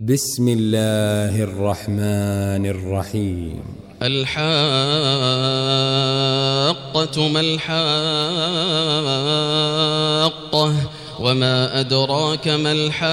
بسم الله الرحمن الرحيم. الحاقة ما الحاقة وما أدراك ما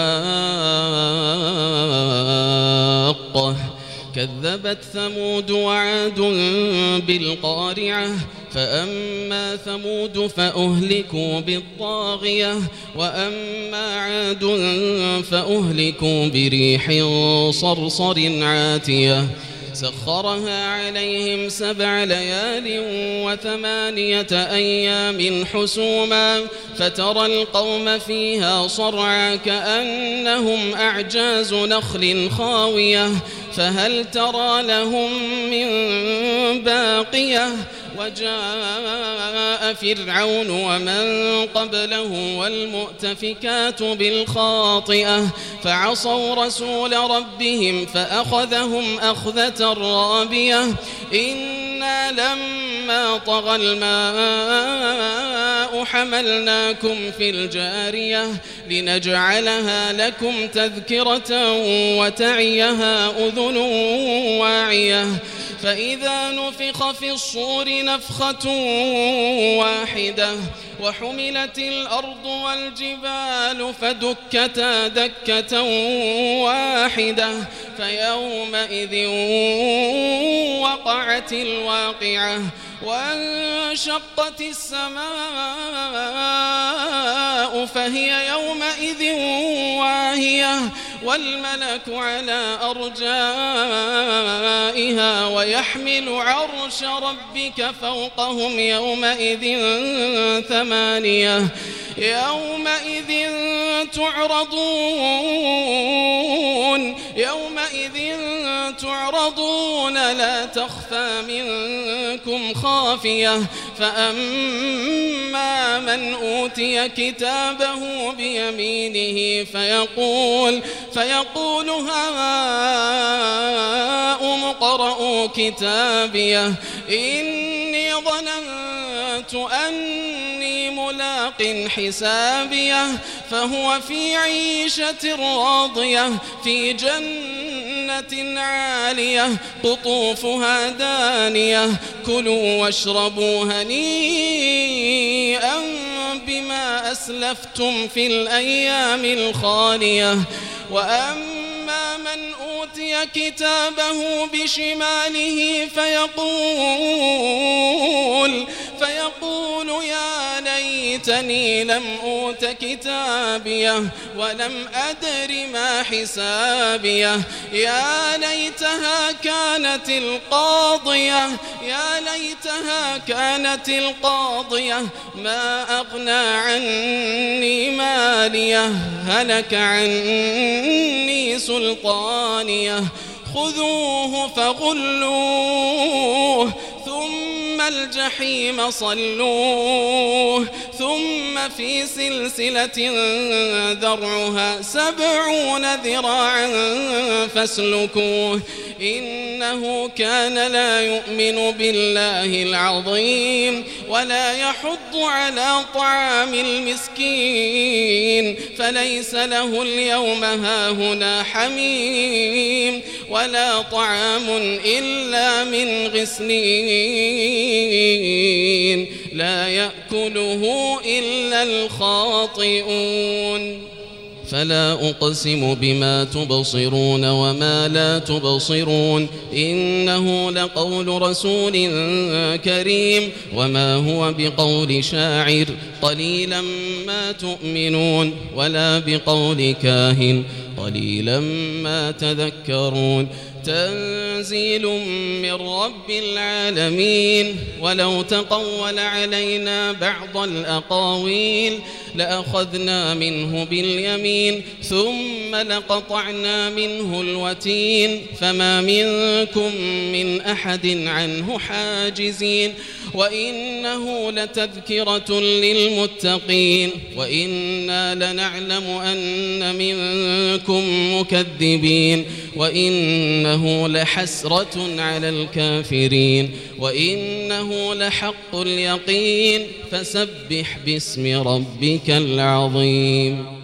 الحاقة كذبت ثمود وعاد بالقارعة فأما ثمود فأهلكوا بالطاغية وأما عاد فأهلكوا بريح صرصر عاتية سخرها عليهم 7 ليال و8 أيام حسوما فترى القوم فيها صرعى كأنهم أعجاز نخل خاوية فهل ترى لهم من باقية وجاء فرعون ومن قبله والمؤتفكات بالخاطئة فعصوا رسول ربهم فأخذهم أخذة رابية إنا لما طغى الماء حملناكم في الجارية لنجعلها لكم تذكرة وتعيها أذن واعية فإذا نفخ في الصور نفخة واحدة وحملت الأرض والجبال فدكتا دكة واحدة فيومئذ وقعت الواقعة وانشقت السماء فهي يومئذ واهية والملك على أرجائها ويحمل عرش ربك فوقهم يومئذ 8 يومئذ تعرضون لا تخفى منكم خافية فأما من أوتي كتابه بيمينه فيقول هاؤم اقرءوا كتابيه إني ظننت أني ملاق حسابيه فهو في عيشة راضية في جنة عالية قطوفها دانية كلوا واشربوا هنيئا بما أسلفتم في الأيام الخالية وأما من أوتي كتابه بشماله فيقول يا ليتني لم أوت كتابيه ولم أدر ما حسابيه يا ليتها كانت القاضية ما أغنى عني ماليه هلك عني سلطانيه خذوه فغلوه ثم الجحيم صلوه ثم في سلسلة ذرعها 70 ذراعا فاسلكوه إنه كان لا يؤمن بالله العظيم ولا يحض على طعام المسكين فليس له اليوم هاهنا حميم ولا طعام إلا من غسلين لا يأكله إلا الخاطئون فلا أقسم بما تبصرون وما لا تبصرون إنه لقول رسول كريم وما هو بقول شاعر قليلا ما تؤمنون ولا بقول كاهن قليلا ما تذكرون تنزيل من رب العالمين ولو تقول علينا بعض الأقاويل لأخذنا منه باليمين ثم لقطعنا منه الوتين فما منكم من أحد عنه حاجزين وإنه لتذكرة للمتقين وإنا لنعلم أن منكم مكذبين وإنه لحسرة على الكافرين وإنه لحق اليقين فسبح باسم ربك العظيم.